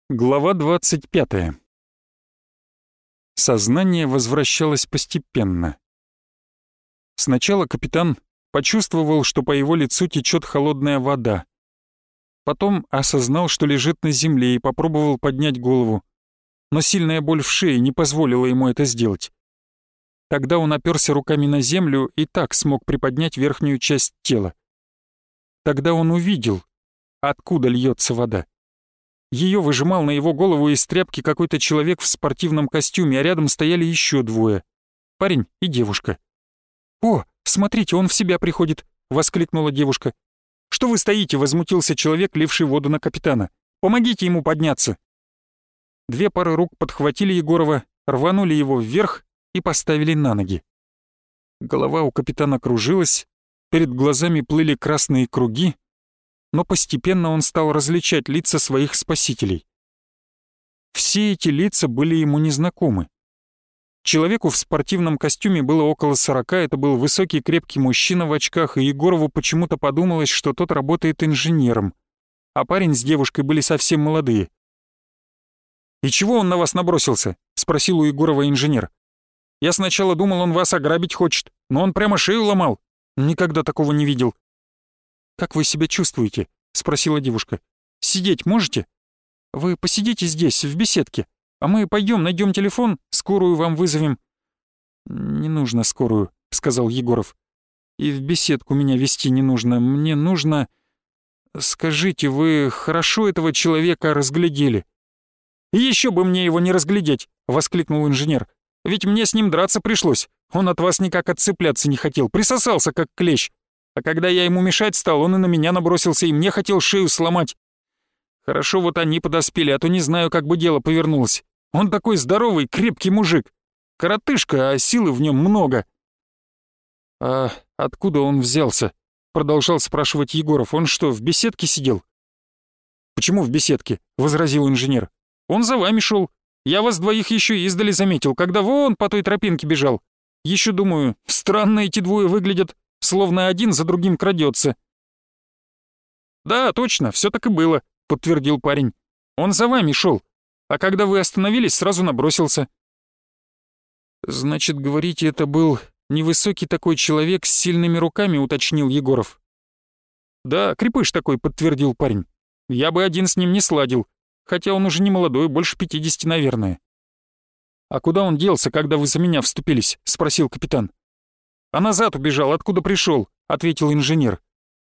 Глава 25. Сознание возвращалось постепенно. Сначала капитан почувствовал, что по его лицу течет холодная вода. Потом осознал, что лежит на земле, и попробовал поднять голову. Но сильная боль в шее не позволила ему это сделать. Тогда он оперся руками на землю и так смог приподнять верхнюю часть тела. Тогда он увидел, откуда льется вода. Ее выжимал на его голову из тряпки какой-то человек в спортивном костюме, а рядом стояли еще двое — парень и девушка. «О, смотрите, он в себя приходит!» — воскликнула девушка. «Что вы стоите?» — возмутился человек, ливший воду на капитана. «Помогите ему подняться!» Две пары рук подхватили Егорова, рванули его вверх и поставили на ноги. Голова у капитана кружилась, перед глазами плыли красные круги, но постепенно он стал различать лица своих спасителей. Все эти лица были ему незнакомы. Человеку в спортивном костюме было около 40, это был высокий крепкий мужчина в очках, и Егорову почему-то подумалось, что тот работает инженером, а парень с девушкой были совсем молодые. «И чего он на вас набросился?» — спросил у Егорова инженер. «Я сначала думал, он вас ограбить хочет, но он прямо шею ломал. Никогда такого не видел». «Как вы себя чувствуете?» — спросила девушка. «Сидеть можете? Вы посидите здесь, в беседке, а мы пойдем, найдем телефон, скорую вам вызовем». «Не нужно скорую», — сказал Егоров. «И в беседку меня везти не нужно. Мне нужно... Скажите, вы хорошо этого человека разглядели?» «Еще бы мне его не разглядеть!» — воскликнул инженер. «Ведь мне с ним драться пришлось. Он от вас никак отцепляться не хотел, присосался как клещ. А когда я ему мешать стал, он и на меня набросился, и мне хотел шею сломать. Хорошо вот они подоспели, а то не знаю, как бы дело повернулось. Он такой здоровый, крепкий мужик. Коротышка, а силы в нем много». «А откуда он взялся?» — продолжал спрашивать Егоров. «Он что, в беседке сидел?» «Почему в беседке?» — возразил инженер. «Он за вами шел. Я вас двоих еще издали заметил, когда вон по той тропинке бежал. Еще думаю, странно эти двое выглядят, словно один за другим крадется». «Да, точно, все так и было», — подтвердил парень. «Он за вами шел, а когда вы остановились, сразу набросился». «Значит, говорите, это был невысокий такой человек с сильными руками», — уточнил Егоров. «Да, крепыш такой», — подтвердил парень. «Я бы один с ним не сладил, хотя он уже не молодой, больше 50, наверное». «А куда он делся, когда вы за меня вступились?» — спросил капитан. «А назад убежал, откуда пришел», — ответил инженер.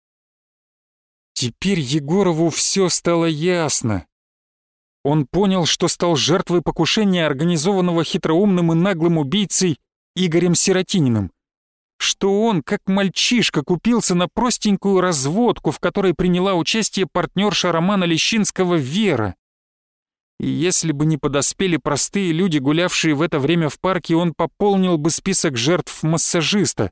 Теперь Егорову все стало ясно. Он понял, что стал жертвой покушения, организованного хитроумным и наглым убийцей Игорем Сиротининым. Что он, как мальчишка, купился на простенькую разводку, в которой приняла участие партнерша Романа Лещинского Вера. И если бы не подоспели простые люди, гулявшие в это время в парке, он пополнил бы список жертв массажиста.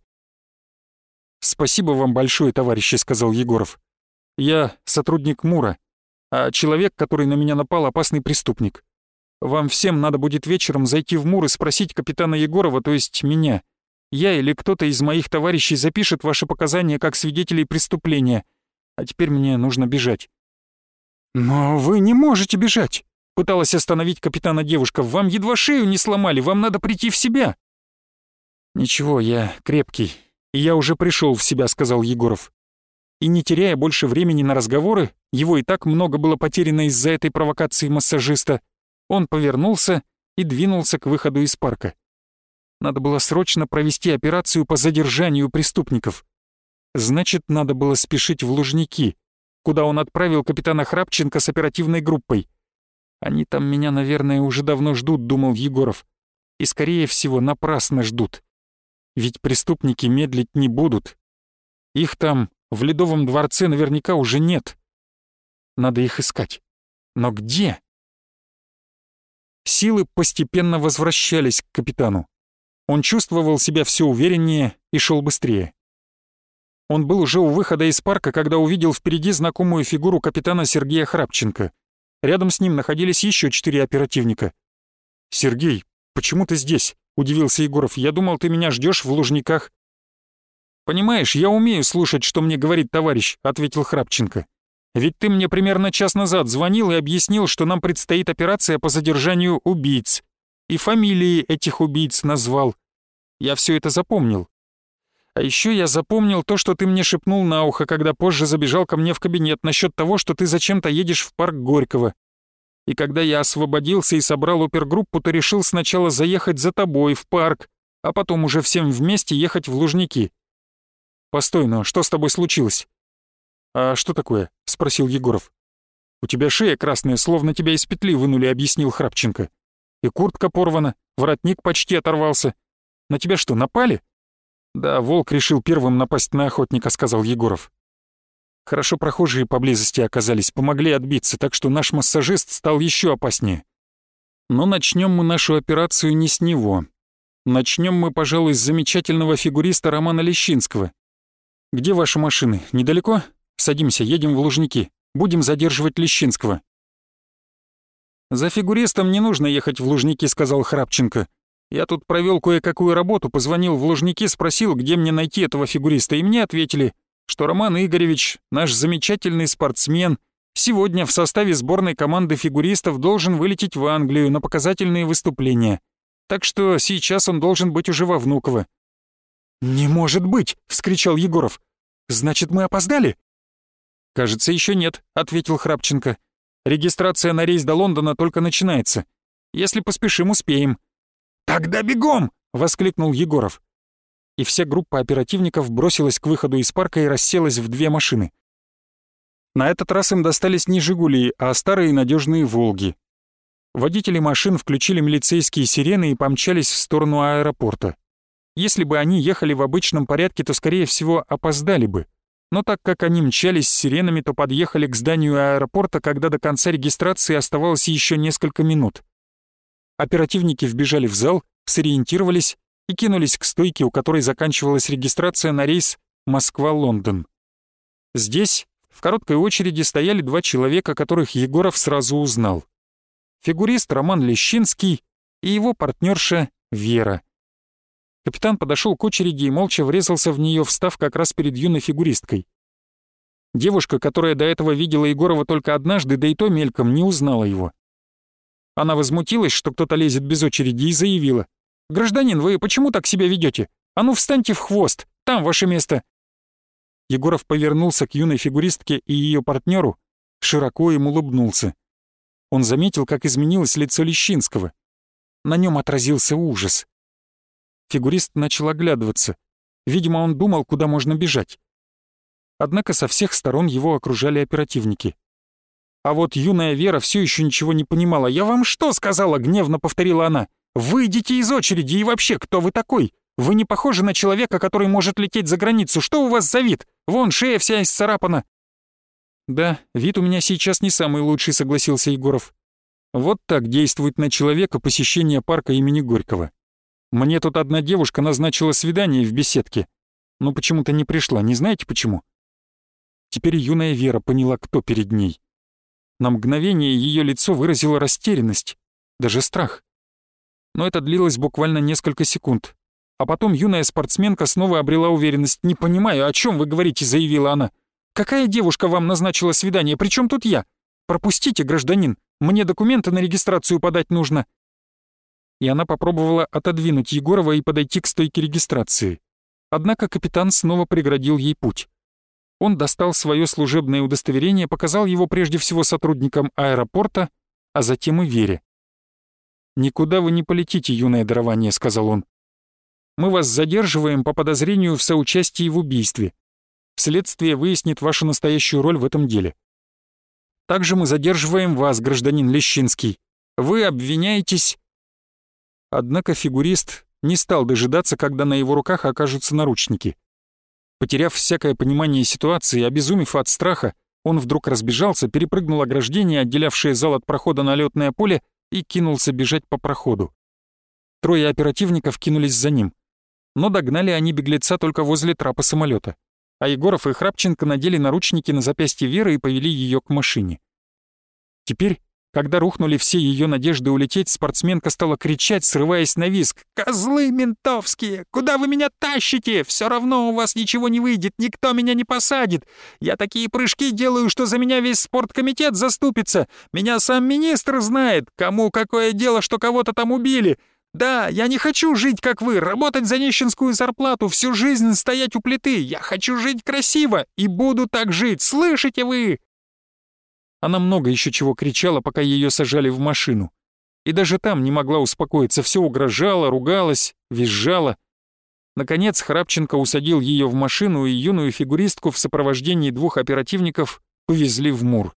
«Спасибо вам большое, товарищи», — сказал Егоров. «Я сотрудник МУРа, а человек, который на меня напал, опасный преступник. Вам всем надо будет вечером зайти в МУР и спросить капитана Егорова, то есть меня. Я или кто-то из моих товарищей запишет ваши показания как свидетелей преступления. А теперь мне нужно бежать». «Но вы не можете бежать», — пыталась остановить капитана девушка. «Вам едва шею не сломали, вам надо прийти в себя». «Ничего, я крепкий, и я уже пришел в себя», — сказал Егоров. И не теряя больше времени на разговоры, его и так много было потеряно из-за этой провокации массажиста, он повернулся и двинулся к выходу из парка. Надо было срочно провести операцию по задержанию преступников. Значит, надо было спешить в Лужники, куда он отправил капитана Храпченко с оперативной группой. «Они там меня, наверное, уже давно ждут», — думал Егоров. «И, скорее всего, напрасно ждут. Ведь преступники медлить не будут. Их там, в Ледовом дворце, наверняка уже нет. Надо их искать. Но где?» Силы постепенно возвращались к капитану. Он чувствовал себя все увереннее и шел быстрее. Он был уже у выхода из парка, когда увидел впереди знакомую фигуру капитана Сергея Храпченко. Рядом с ним находились еще 4 оперативника. «Сергей, почему ты здесь?» — удивился Егоров. «Я думал, ты меня ждешь в Лужниках». «Понимаешь, я умею слушать, что мне говорит товарищ», — ответил Храпченко. Ведь ты мне примерно час назад звонил и объяснил, что нам предстоит операция по задержанию убийц. И фамилии этих убийц назвал. Я все это запомнил. А еще я запомнил то, что ты мне шепнул на ухо, когда позже забежал ко мне в кабинет насчет того, что ты зачем-то едешь в парк Горького. И когда я освободился и собрал опергруппу, то решил сначала заехать за тобой в парк, а потом уже всем вместе ехать в Лужники. Постой, но что с тобой случилось? А что такое? Спросил Егоров. У тебя шея красная, словно тебя из петли вынули, объяснил Храпченко. И куртка порвана, воротник почти оторвался. На тебя что, напали? Да, волк решил первым напасть на охотника, сказал Егоров. Хорошо прохожие поблизости оказались, помогли отбиться, так что наш массажист стал еще опаснее. Но начнем мы нашу операцию не с него. Начнем мы, пожалуй, с замечательного фигуриста Романа Лещинского. Где ваши машины? Недалеко? Садимся, едем в Лужники. Будем задерживать Лещинского. За фигуристом не нужно ехать в Лужники, сказал Храпченко. Я тут провел кое-какую работу, позвонил в Лужники, спросил, где мне найти этого фигуриста, и мне ответили, что Роман Игоревич, наш замечательный спортсмен, сегодня в составе сборной команды фигуристов должен вылететь в Англию на показательные выступления. Так что сейчас он должен быть уже во Внуково. «Не может быть!» — вскричал Егоров. «Значит, мы опоздали?» «Кажется, еще нет», — ответил Храпченко. «Регистрация на рейс до Лондона только начинается. Если поспешим, успеем». «Тогда бегом!» — воскликнул Егоров. И вся группа оперативников бросилась к выходу из парка и расселась в две машины. На этот раз им достались не «Жигули», а старые надежные «Волги». Водители машин включили милицейские сирены и помчались в сторону аэропорта. Если бы они ехали в обычном порядке, то, скорее всего, опоздали бы. Но так как они мчались с сиренами, то подъехали к зданию аэропорта, когда до конца регистрации оставалось еще несколько минут. Оперативники вбежали в зал, сориентировались и кинулись к стойке, у которой заканчивалась регистрация на рейс Москва-Лондон. Здесь в короткой очереди стояли два человека, которых Егоров сразу узнал. Фигурист Роман Лещинский и его партнерша Вера. Капитан подошел к очереди и молча врезался в нее, встав как раз перед юной фигуристкой. Девушка, которая до этого видела Егорова только однажды, да и то мельком, не узнала его. Она возмутилась, что кто-то лезет без очереди, и заявила: «Гражданин, вы почему так себя ведете? А ну встаньте в хвост, там ваше место!» Егоров повернулся к юной фигуристке и ее партнеру, широко им улыбнулся. Он заметил, как изменилось лицо Лещинского. На нем отразился ужас. Фигурист начал оглядываться. Видимо, он думал, куда можно бежать. Однако со всех сторон его окружали оперативники. А вот юная Вера все еще ничего не понимала. «Я вам что сказала?» — гневно повторила она. «Выйдите из очереди, и вообще, кто вы такой? Вы не похожи на человека, который может лететь за границу. Что у вас за вид? Вон, шея вся исцарапана». «Да, вид у меня сейчас не самый лучший», — согласился Егоров. «Вот так действует на человека посещение парка имени Горького. Мне тут одна девушка назначила свидание в беседке, но почему-то не пришла, не знаете почему?» Теперь юная Вера поняла, кто перед ней. На мгновение ее лицо выразило растерянность, даже страх. Но это длилось буквально несколько секунд. А потом юная спортсменка снова обрела уверенность. «Не понимаю, о чем вы говорите», — заявила она. «Какая девушка вам назначила свидание? Причем тут я? Пропустите, гражданин, мне документы на регистрацию подать нужно». И она попробовала отодвинуть Егорова и подойти к стойке регистрации. Однако капитан снова преградил ей путь. Он достал свое служебное удостоверение, показал его прежде всего сотрудникам аэропорта, а затем и Вере. «Никуда вы не полетите, юное дарование», — сказал он. «Мы вас задерживаем по подозрению в соучастии в убийстве. Следствие выяснит вашу настоящую роль в этом деле. Также мы задерживаем вас, гражданин Лещинский. Вы обвиняетесь...» Однако фигурист не стал дожидаться, когда на его руках окажутся наручники. Потеряв всякое понимание ситуации, обезумев от страха, он вдруг разбежался, перепрыгнул ограждение, отделявшее зал от прохода на лётное поле, и кинулся бежать по проходу. Трое оперативников кинулись за ним. Но догнали они беглеца только возле трапа самолета, а Егоров и Храпченко надели наручники на запястье Веры и повели ее к машине. Теперь Когда рухнули все ее надежды улететь, спортсменка стала кричать, срываясь на визг. «Козлы ментовские! Куда вы меня тащите? Все равно у вас ничего не выйдет, никто меня не посадит. Я такие прыжки делаю, что за меня весь спорткомитет заступится. Меня сам министр знает, кому какое дело, что кого-то там убили. Да, я не хочу жить, как вы, работать за нищенскую зарплату, всю жизнь стоять у плиты. Я хочу жить красиво и буду так жить, слышите вы?» Она много еще чего кричала, пока ее сажали в машину. И даже там не могла успокоиться, все угрожала, ругалась, визжала. Наконец Храпченко усадил ее в машину, и юную фигуристку в сопровождении 2 оперативников повезли в МУР.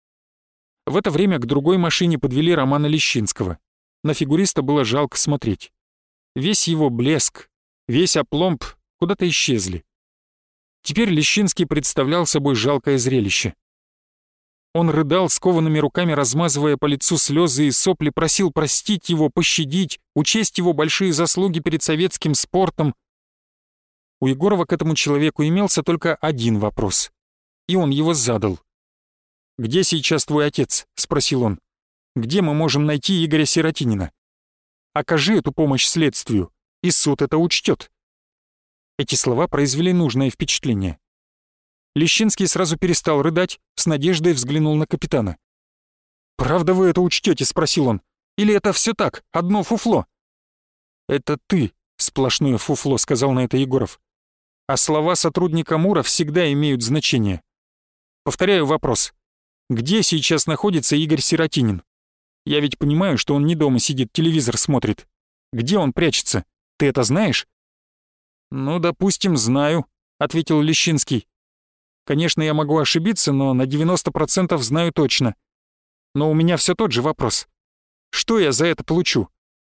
В это время к другой машине подвели Романа Лещинского. На фигуриста было жалко смотреть. Весь его блеск, весь опломб куда-то исчезли. Теперь Лещинский представлял собой жалкое зрелище. Он рыдал, скованными руками размазывая по лицу слезы и сопли, просил простить его, пощадить, учесть его большие заслуги перед советским спортом. У Егорова к этому человеку имелся только один вопрос, и он его задал. «Где сейчас твой отец?» — спросил он. «Где мы можем найти Игоря Сиротинина? Окажи эту помощь следствию, и суд это учтет». Эти слова произвели нужное впечатление. Лещинский сразу перестал рыдать, с надеждой взглянул на капитана. «Правда вы это учтете?» — спросил он. «Или это все так, одно фуфло?» «Это ты, сплошное фуфло», — сказал на это Егоров. «А слова сотрудника МУРа всегда имеют значение. Повторяю вопрос. Где сейчас находится Игорь Сиротинин? Я ведь понимаю, что он не дома сидит, телевизор смотрит. Где он прячется? Ты это знаешь?» «Ну, допустим, знаю», — ответил Лещинский. «Конечно, я могу ошибиться, но на 90% знаю точно. Но у меня все тот же вопрос. Что я за это получу?»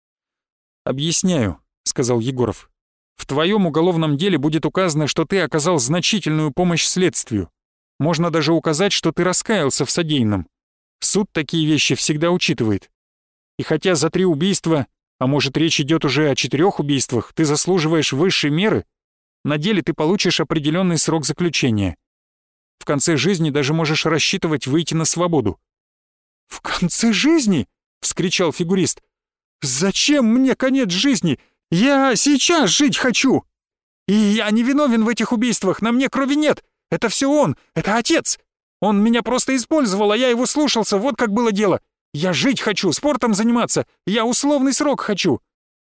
«Объясняю», — сказал Егоров. «В твоем уголовном деле будет указано, что ты оказал значительную помощь следствию. Можно даже указать, что ты раскаялся в содеянном. Суд такие вещи всегда учитывает. И хотя за 3 убийства, а может речь идет уже о 4 убийствах, ты заслуживаешь высшей меры, на деле ты получишь определенный срок заключения. В конце жизни даже можешь рассчитывать выйти на свободу». «В конце жизни?» — вскричал фигурист. «Зачем мне конец жизни? Я сейчас жить хочу! И я не виновен в этих убийствах, на мне крови нет! Это все он, это отец! Он меня просто использовал, а я его слушался, вот как было дело! Я жить хочу, спортом заниматься, я условный срок хочу!»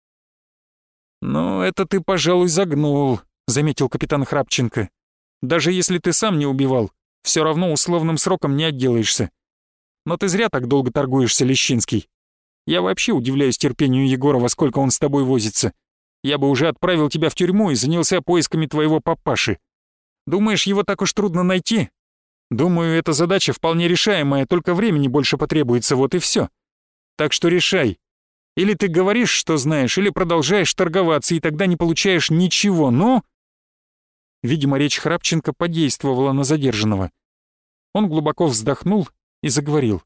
«Ну, это ты, пожалуй, загнул», — заметил капитан Храпченко. «Даже если ты сам не убивал, все равно условным сроком не отделаешься. Но ты зря так долго торгуешься, Лещинский. Я вообще удивляюсь терпению Егорова, сколько он с тобой возится. Я бы уже отправил тебя в тюрьму и занялся поисками твоего папаши. Думаешь, его так уж трудно найти? Думаю, эта задача вполне решаемая, только времени больше потребуется, вот и все. Так что решай. Или ты говоришь, что знаешь, или продолжаешь торговаться, и тогда не получаешь ничего, но...» Видимо, речь Храпченко подействовала на задержанного. Он глубоко вздохнул и заговорил.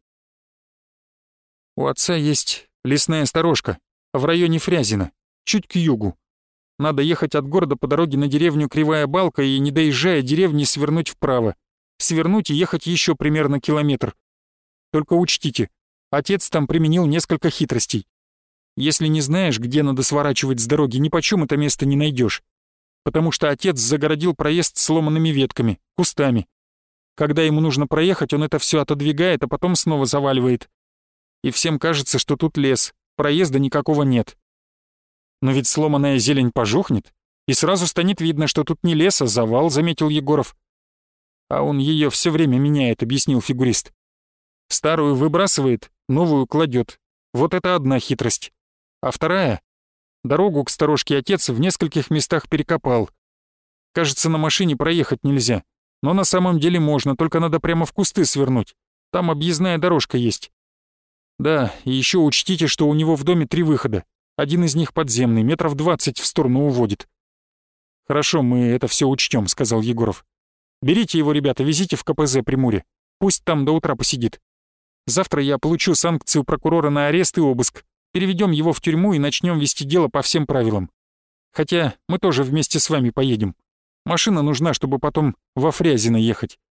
«У отца есть лесная сторожка в районе Фрязино, чуть к югу. Надо ехать от города по дороге на деревню Кривая Балка и, не доезжая деревни, свернуть вправо. Свернуть и ехать еще примерно километр. Только учтите, отец там применил несколько хитростей. Если не знаешь, где надо сворачивать с дороги, нипочем это место не найдешь. Потому что отец загородил проезд сломанными ветками, кустами. Когда ему нужно проехать, он это все отодвигает, а потом снова заваливает. И всем кажется, что тут лес, проезда никакого нет. Но ведь сломанная зелень пожухнет, и сразу станет видно, что тут не лес, а завал, заметил Егоров. А он ее все время меняет, объяснил фигурист. Старую выбрасывает, новую кладет. Вот это одна хитрость. А вторая? Дорогу к сторожке отец в нескольких местах перекопал. Кажется, на машине проехать нельзя. Но на самом деле можно, только надо прямо в кусты свернуть. Там объездная дорожка есть. Да, и еще учтите, что у него в доме 3 выхода. Один из них подземный, метров 20 в сторону уводит. «Хорошо, мы это все учтем», — сказал Егоров. «Берите его, ребята, везите в КПЗ Приморье. Пусть там до утра посидит. Завтра я получу санкцию прокурора на арест и обыск. Переведем его в тюрьму и начнем вести дело по всем правилам. Хотя мы тоже вместе с вами поедем. Машина нужна, чтобы потом во Фрязино ехать.